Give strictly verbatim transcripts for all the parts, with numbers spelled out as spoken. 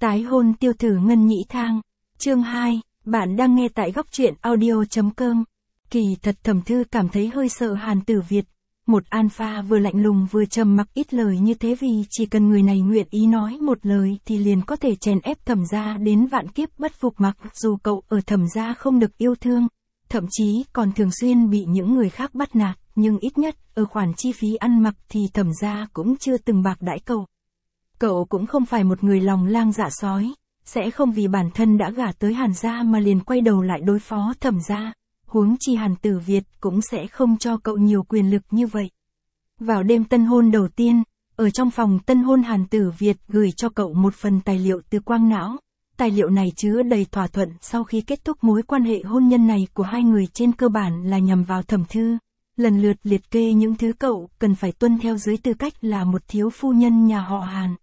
Tái hôn tiêu tử Ngân Nhĩ Thang. Chương hai, bạn đang nghe tại góc truyện audio chấm com. Kỳ thật Thẩm Thư cảm thấy hơi sợ Hàn Tử Việt. Một alpha vừa lạnh lùng vừa trầm mặc ít lời như thế, vì chỉ cần người này nguyện ý nói một lời thì liền có thể chèn ép Thẩm gia đến vạn kiếp bất phục, mặc dù cậu ở Thẩm gia không được yêu thương, thậm chí còn thường xuyên bị những người khác bắt nạt, nhưng ít nhất ở khoản chi phí ăn mặc thì Thẩm gia cũng chưa từng bạc đãi cậu. Cậu cũng không phải một người lòng lang dạ sói, sẽ không vì bản thân đã gả tới Hàn gia mà liền quay đầu lại đối phó Thẩm gia, huống chi Hàn Tử Việt cũng sẽ không cho cậu nhiều quyền lực như vậy. Vào đêm tân hôn đầu tiên, ở trong phòng tân hôn, Hàn Tử Việt gửi cho cậu một phần tài liệu từ Quang Não. Tài liệu này chứa đầy thỏa thuận sau khi kết thúc mối quan hệ hôn nhân này của hai người, trên cơ bản là nhằm vào Thẩm Thư, lần lượt liệt kê những thứ cậu cần phải tuân theo dưới tư cách là một thiếu phu nhân nhà họ Hàn.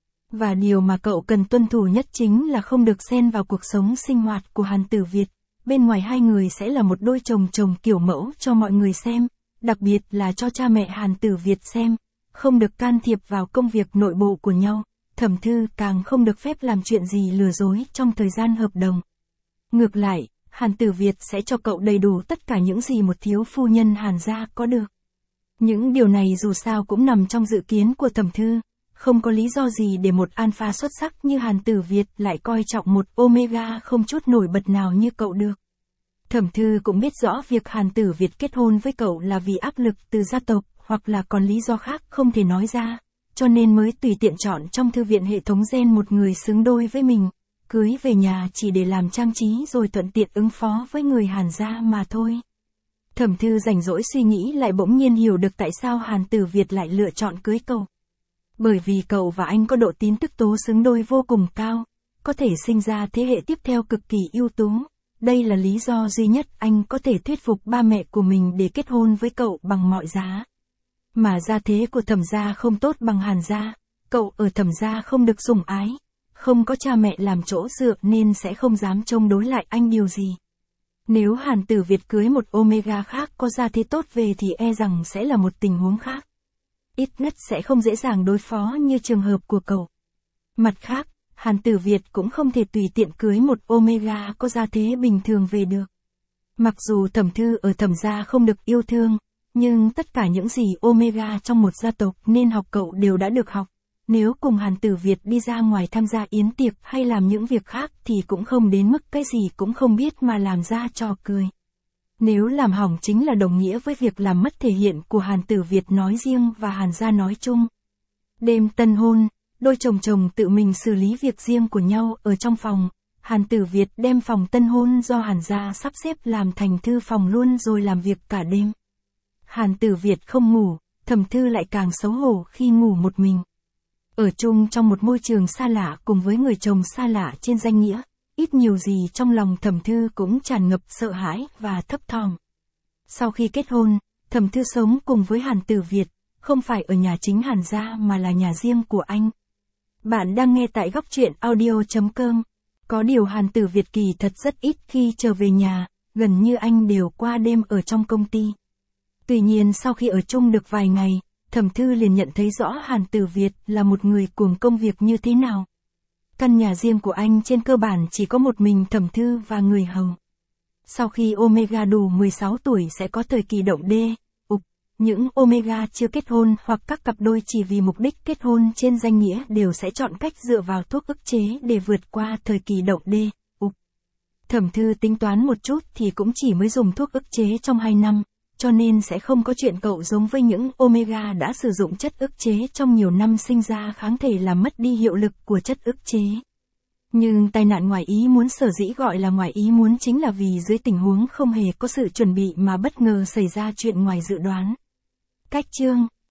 Và điều mà cậu cần tuân thủ nhất chính là không được xen vào cuộc sống sinh hoạt của Hàn Tử Việt. Bên ngoài hai người sẽ là một đôi chồng chồng kiểu mẫu cho mọi người xem, đặc biệt là cho cha mẹ Hàn Tử Việt xem, không được can thiệp vào công việc nội bộ của nhau. Thẩm Thư càng không được phép làm chuyện gì lừa dối trong thời gian hợp đồng. Ngược lại, Hàn Tử Việt sẽ cho cậu đầy đủ tất cả những gì một thiếu phu nhân Hàn gia có được. Những điều này dù sao cũng nằm trong dự kiến của Thẩm Thư, không có lý do gì để một alpha xuất sắc như Hàn Tử Việt lại coi trọng một omega không chút nổi bật nào như cậu được. Thẩm Thư cũng biết rõ việc Hàn Tử Việt kết hôn với cậu là vì áp lực từ gia tộc, hoặc là còn lý do khác không thể nói ra, cho nên mới tùy tiện chọn trong thư viện hệ thống gen một người xứng đôi với mình, cưới về nhà chỉ để làm trang trí rồi thuận tiện ứng phó với người Hàn gia mà thôi. Thẩm Thư rảnh rỗi suy nghĩ lại bỗng nhiên hiểu được tại sao Hàn Tử Việt lại lựa chọn cưới cậu. Bởi vì cậu và anh có độ tín tức tố xứng đôi vô cùng cao, có thể sinh ra thế hệ tiếp theo cực kỳ ưu tú. Đây là lý do duy nhất anh có thể thuyết phục ba mẹ của mình để kết hôn với cậu bằng mọi giá. Mà gia thế của Thẩm gia không tốt bằng Hàn gia, cậu ở Thẩm gia không được sủng ái, không có cha mẹ làm chỗ dựa nên sẽ không dám chống đối lại anh điều gì. Nếu Hàn Tử Việt cưới một omega khác có gia thế tốt về thì e rằng sẽ là một tình huống khác. Ít nhất sẽ không dễ dàng đối phó như trường hợp của cậu. Mặt khác, Hàn Tử Việt cũng không thể tùy tiện cưới một omega có gia thế bình thường về được. Mặc dù Thẩm Thư ở Thẩm gia không được yêu thương, nhưng tất cả những gì omega trong một gia tộc nên học cậu đều đã được học. Nếu cùng Hàn Tử Việt đi ra ngoài tham gia yến tiệc hay làm những việc khác thì cũng không đến mức cái gì cũng không biết mà làm ra trò cười. Nếu làm hỏng chính là đồng nghĩa với việc làm mất thể hiện của Hàn Tử Việt nói riêng và Hàn gia nói chung. Đêm tân hôn, đôi chồng chồng tự mình xử lý việc riêng của nhau ở trong phòng. Hàn Tử Việt đem phòng tân hôn do Hàn gia sắp xếp làm thành thư phòng luôn rồi làm việc cả đêm. Hàn Tử Việt không ngủ, Thẩm Thư lại càng xấu hổ khi ngủ một mình. Ở chung trong một môi trường xa lạ cùng với người chồng xa lạ trên danh nghĩa, ít nhiều gì trong lòng Thẩm Thư cũng tràn ngập sợ hãi và thấp thỏm. Sau khi kết hôn, Thẩm Thư sống cùng với Hàn Tử Việt, không phải ở nhà chính Hàn gia mà là nhà riêng của anh. Bạn đang nghe tại góc truyện audio chấm com. Có điều Hàn Tử Việt kỳ thật rất ít khi trở về nhà, gần như anh đều qua đêm ở trong công ty. Tuy nhiên sau khi ở chung được vài ngày, Thẩm Thư liền nhận thấy rõ Hàn Tử Việt là một người cuồng công việc như thế nào. Căn nhà riêng của anh trên cơ bản chỉ có một mình Thẩm Thư và người hầu. Sau khi omega đủ mười sáu tuổi sẽ có thời kỳ động đê, ục. Những omega chưa kết hôn hoặc các cặp đôi chỉ vì mục đích kết hôn trên danh nghĩa đều sẽ chọn cách dựa vào thuốc ức chế để vượt qua thời kỳ động đê, ục. Thẩm Thư tính toán một chút thì cũng chỉ mới dùng thuốc ức chế trong hai năm, cho nên sẽ không có chuyện cậu giống với những omega đã sử dụng chất ức chế trong nhiều năm sinh ra kháng thể làm mất đi hiệu lực của chất ức chế. Nhưng tai nạn ngoài ý muốn, sở dĩ gọi là ngoài ý muốn chính là vì dưới tình huống không hề có sự chuẩn bị mà bất ngờ xảy ra chuyện ngoài dự đoán. Cách chương